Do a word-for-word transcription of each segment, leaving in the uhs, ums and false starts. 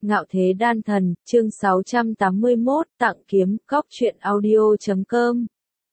Ngạo Thế Đan Thần, chương sáu trăm tám mươi mốt, tặng kiếm, cóc truyện audio chấm com.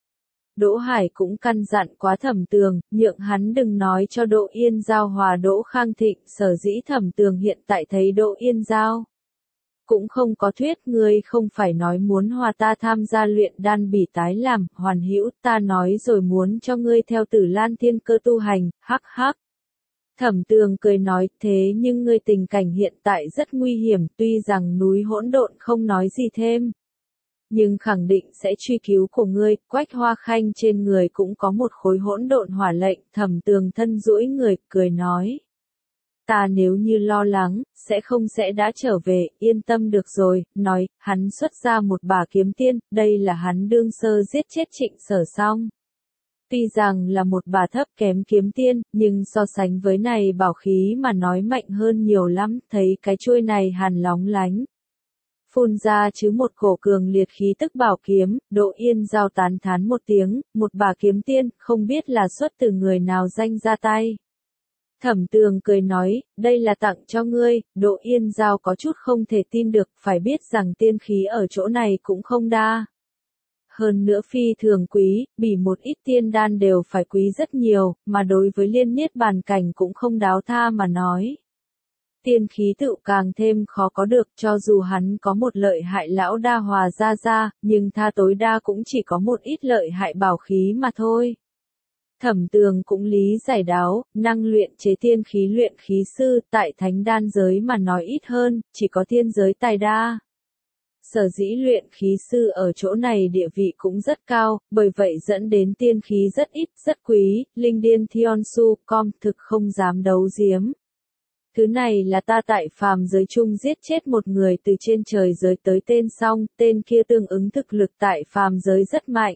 Đỗ Hải cũng căn dặn quá Thẩm Tường, nhượng hắn đừng nói cho Đỗ Yên Giao hòa Đỗ Khang Thịnh, sở dĩ Thẩm Tường hiện tại thấy Đỗ Yên Giao cũng không có thuyết, ngươi không phải nói muốn hòa ta tham gia luyện đan bỉ tái làm, Hoàn Hữu, ta nói rồi muốn cho ngươi theo Tử Lan Thiên Cơ tu hành, hắc hắc. Thẩm Tường cười nói, thế nhưng ngươi tình cảnh hiện tại rất nguy hiểm, tuy rằng núi hỗn độn không nói gì thêm, nhưng khẳng định sẽ truy cứu của ngươi. Quách Hoa Khanh trên người cũng có một khối hỗn độn hỏa lệnh. Thẩm Tường thân duỗi người, cười nói, ta nếu như lo lắng, sẽ không sẽ đã trở về, yên tâm được rồi. Nói, hắn xuất ra một bả kiếm tiên, đây là hắn đương sơ giết chết Trịnh Sở xong. Tuy rằng là một bà thấp kém kiếm tiên, nhưng so sánh với này bảo khí mà nói mạnh hơn nhiều lắm, thấy cái chuôi này hàn lóng lánh. Phun ra chứ một cổ cường liệt khí tức bảo kiếm. Đỗ Yên Giao tán thán một tiếng, một bà kiếm tiên, không biết là xuất từ người nào danh ra tay. Thẩm Tường cười nói, đây là tặng cho ngươi. Đỗ Yên Giao có chút không thể tin được, phải biết rằng tiên khí ở chỗ này cũng không đa. Hơn nữa phi thường quý, bỉ một ít tiên đan đều phải quý rất nhiều, mà đối với liên niết bàn cảnh cũng không đáo tha mà nói. Tiên khí tự càng thêm khó có được, cho dù hắn có một lợi hại lão đa hòa ra ra, nhưng tha tối đa cũng chỉ có một ít lợi hại bảo khí mà thôi. Thẩm Tường cũng lý giải đáo, năng luyện chế tiên khí luyện khí sư, tại thánh đan giới mà nói ít hơn, chỉ có tiên giới tài đa. Sở dĩ luyện khí sư ở chỗ này địa vị cũng rất cao, bởi vậy dẫn đến tiên khí rất ít, rất quý. Linh điên Thion Su Com thực không dám đấu giếm. Thứ này là ta tại phàm giới chung giết chết một người từ trên trời giới tới tên xong, tên kia tương ứng thực lực tại phàm giới rất mạnh.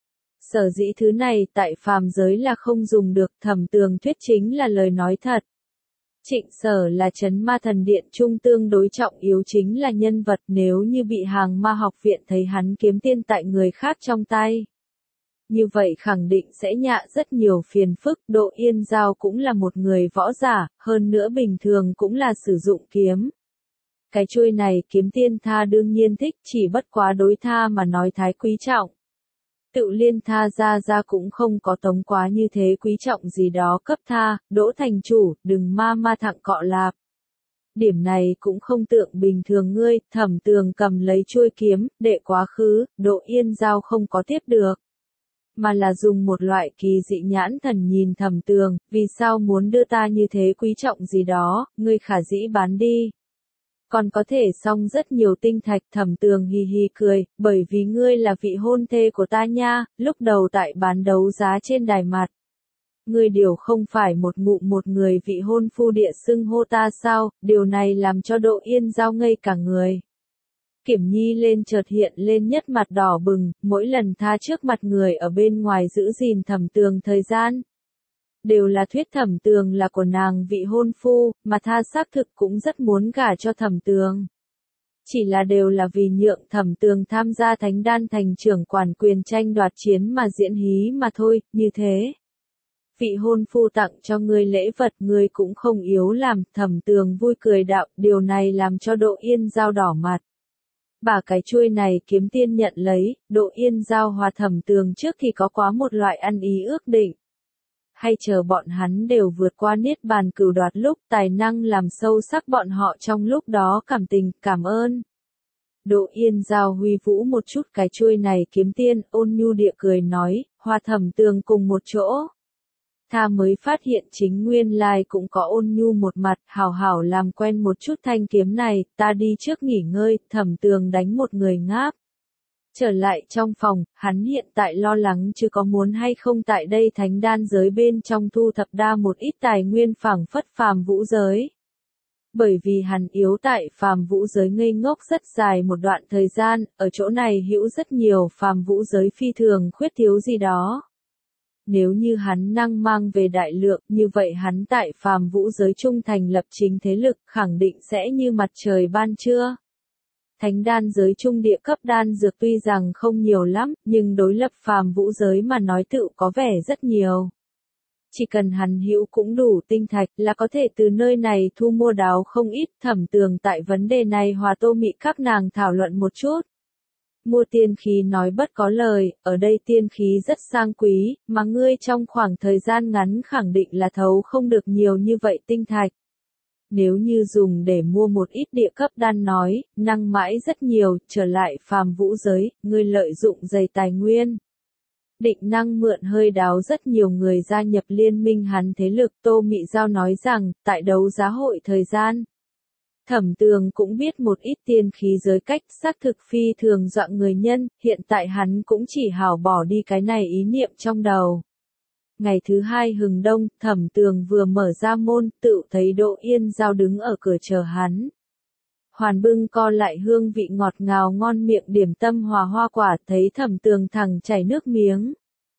Sở dĩ thứ này tại phàm giới là không dùng được. Thẩm Tường thuyết chính là lời nói thật. Trịnh Sở là trấn ma thần điện trung tương đối trọng yếu chính là nhân vật, nếu như bị hàng ma học viện thấy hắn kiếm tiên tại người khác trong tay. Như vậy khẳng định sẽ nhạ rất nhiều phiền phức. Đỗ Yên Giao cũng là một người võ giả, hơn nữa bình thường cũng là sử dụng kiếm. Cái chuôi này kiếm tiên tha đương nhiên thích, chỉ bất quá đối tha mà nói thái quý trọng. Tự liên tha ra ra cũng không có tống quá như thế quý trọng gì đó cấp tha. Đỗ thành chủ, đừng ma ma thẳng cọ lạp. Điểm này cũng không tượng bình thường ngươi. Thẩm Tường cầm lấy chuôi kiếm, đệ quá khứ. Đỗ Yên Giao không có tiếp được, mà là dùng một loại kỳ dị nhãn thần nhìn Thẩm Tường, vì sao muốn đưa ta như thế quý trọng gì đó, ngươi khả dĩ bán đi. Còn có thể xong rất nhiều tinh thạch. Thẩm Tường hì hì cười, bởi vì ngươi là vị hôn thê của ta nha, lúc đầu tại bán đấu giá trên đài mặt. Ngươi điều không phải một ngụm một người vị hôn phu địa xưng hô ta sao, điều này làm cho Đỗ Yên Giao ngây cả người. Kiểm Nhi lên chợt hiện lên nhất mặt đỏ bừng, mỗi lần tha trước mặt người ở bên ngoài giữ gìn Thẩm Tường thời gian. Đều là thuyết Thẩm Tường là của nàng vị hôn phu, mà tha xác thực cũng rất muốn gả cho Thẩm Tường. Chỉ là đều là vì nhượng Thẩm Tường tham gia thánh đan thành trưởng quản quyền tranh đoạt chiến mà diễn hí mà thôi, như thế. Vị hôn phu tặng cho ngươi lễ vật ngươi cũng không yếu làm. Thẩm Tường vui cười đạo, điều này làm cho Đỗ Yên Giao đỏ mặt. Bà cái chuôi này kiếm tiên nhận lấy. Đỗ Yên Giao hòa Thẩm Tường trước thì có quá một loại ăn ý ước định. Hay chờ bọn hắn đều vượt qua niết bàn cửu đoạt lúc tài năng làm sâu sắc bọn họ trong lúc đó cảm tình, cảm ơn. Đỗ Yên Giao huy vũ một chút cái chuôi này kiếm tiên, ôn nhu địa cười nói, hòa Thẩm Tường cùng một chỗ. Tha mới phát hiện chính nguyên lai cũng có ôn nhu một mặt, hảo hảo làm quen một chút thanh kiếm này, ta đi trước nghỉ ngơi. Thẩm Tường đánh một người ngáp. Trở lại trong phòng, hắn hiện tại lo lắng chứ có muốn hay không tại đây thánh đan giới bên trong thu thập đa một ít tài nguyên phảng phất phàm vũ giới. Bởi vì hắn yếu tại phàm vũ giới ngây ngốc rất dài một đoạn thời gian, ở chỗ này hữu rất nhiều phàm vũ giới phi thường khuyết thiếu gì đó. Nếu như hắn năng mang về đại lượng, như vậy hắn tại phàm vũ giới trung thành lập chính thế lực, khẳng định sẽ như mặt trời ban trưa. Thánh đan giới trung địa cấp đan dược tuy rằng không nhiều lắm, nhưng đối lập phàm vũ giới mà nói tự có vẻ rất nhiều. Chỉ cần hắn hữu cũng đủ tinh thạch là có thể từ nơi này thu mua đáo không ít. Thẩm Tường tại vấn đề này hòa Tô Mị các nàng thảo luận một chút. Mua tiên khí nói bất có lời, ở đây tiên khí rất sang quý, mà ngươi trong khoảng thời gian ngắn khẳng định là thấu không được nhiều như vậy tinh thạch. Nếu như dùng để mua một ít địa cấp đan nói, năng mãi rất nhiều, trở lại phàm vũ giới, ngươi lợi dụng dày tài nguyên. Định năng mượn hơi đáo rất nhiều người gia nhập liên minh hắn thế lực. Tô Mị Giao nói rằng, tại đấu giá hội thời gian, Thẩm Tường cũng biết một ít tiên khí giới cách xác thực phi thường dọa người nhân, hiện tại hắn cũng chỉ hảo bỏ đi cái này ý niệm trong đầu. Ngày thứ hai hừng đông, Thẩm Tường vừa mở ra môn, tự thấy Đỗ Yên Giao đứng ở cửa chờ hắn. Hoàn bưng co lại hương vị ngọt ngào ngon miệng điểm tâm hòa hoa quả, thấy Thẩm Tường thẳng chảy nước miếng.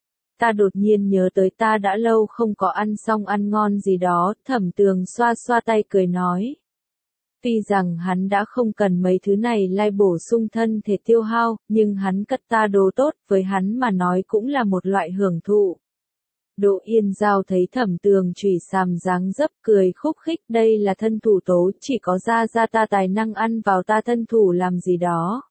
Ta đột nhiên nhớ tới ta đã lâu không có ăn xong ăn ngon gì đó. Thẩm Tường xoa xoa tay cười nói. Tuy rằng hắn đã không cần mấy thứ này lai bổ sung thân thể tiêu hao, nhưng hắn cất ta đồ tốt, với hắn mà nói cũng là một loại hưởng thụ. Đỗ Yên Giao thấy Thẩm Tường chùy sàm dáng dấp cười khúc khích, đây là thân thủ tố, chỉ có ra ra ta tài năng ăn vào ta thân thủ làm gì đó.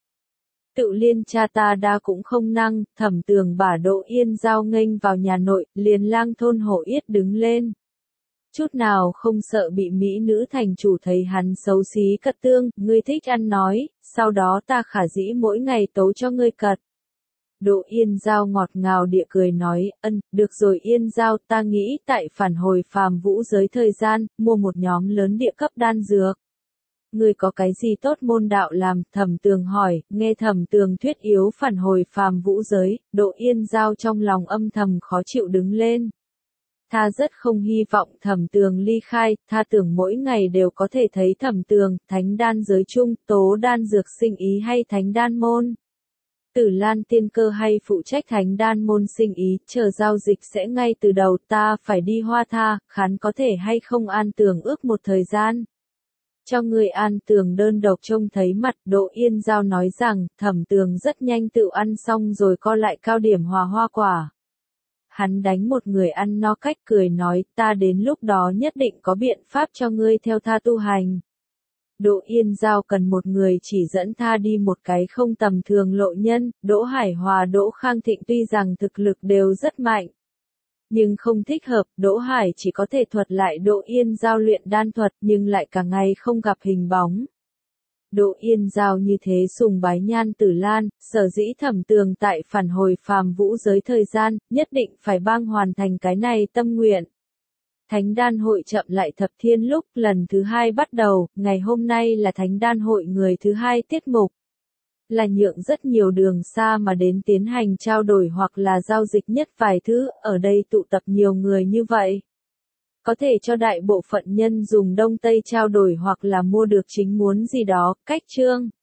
Tự liên cha ta đa cũng không năng. Thẩm Tường bả Đỗ Yên Giao nghênh vào nhà nội, liền lang thôn hổ yết đứng lên. Chút nào không sợ bị mỹ nữ thành chủ thấy hắn xấu xí cật tương, ngươi thích ăn nói, sau đó ta khả dĩ mỗi ngày tấu cho ngươi cật. Đỗ Yên Giao ngọt ngào địa cười nói, ân, được rồi Yên Giao, ta nghĩ tại phản hồi phàm vũ giới thời gian, mua một nhóm lớn địa cấp đan dược. Ngươi có cái gì tốt môn đạo làm? Thẩm Tường hỏi. Nghe Thẩm Tường thuyết yếu phản hồi phàm vũ giới, Đỗ Yên Giao trong lòng âm thầm khó chịu đứng lên. Tha rất không hy vọng Thẩm Tường ly khai, tha tưởng mỗi ngày đều có thể thấy Thẩm Tường. Thánh đan giới chung, tố đan dược sinh ý hay thánh đan môn? Tử Lan tiên cơ hay phụ trách thánh đan môn sinh ý, chờ giao dịch sẽ ngay từ đầu. Ta phải đi Hoa Tha, khán có thể hay không an tường ước một thời gian. Cho người an tường đơn độc trông thấy mặt. Đỗ Yên Giao nói rằng, Thẩm Tường rất nhanh tự ăn xong rồi co lại cao điểm hòa hoa quả. Hắn đánh một người ăn no cách cười nói, ta đến lúc đó nhất định có biện pháp cho ngươi theo tha tu hành. Đỗ Yên Giao cần một người chỉ dẫn tha đi một cái không tầm thường lộ nhân. Đỗ Hải Hòa Đỗ Khang Thịnh tuy rằng thực lực đều rất mạnh, nhưng không thích hợp. Đỗ Hải chỉ có thể thuật lại Đỗ Yên Giao luyện đan thuật, nhưng lại cả ngày không gặp hình bóng. Đỗ Yên Giao như thế sùng bái Nhan Tử Lan, sở dĩ Thẩm Tường tại phản hồi phàm vũ giới thời gian, nhất định phải bang hoàn thành cái này tâm nguyện. Thánh đan hội chậm lại thập thiên lúc, lần thứ hai bắt đầu, ngày hôm nay là thánh đan hội người thứ hai tiết mục. Là nhượng rất nhiều đường xa mà đến tiến hành trao đổi hoặc là giao dịch nhất vài thứ, ở đây tụ tập nhiều người như vậy. Có thể cho đại bộ phận nhân dùng Đông Tây trao đổi hoặc là mua được chính muốn gì đó, cách chương.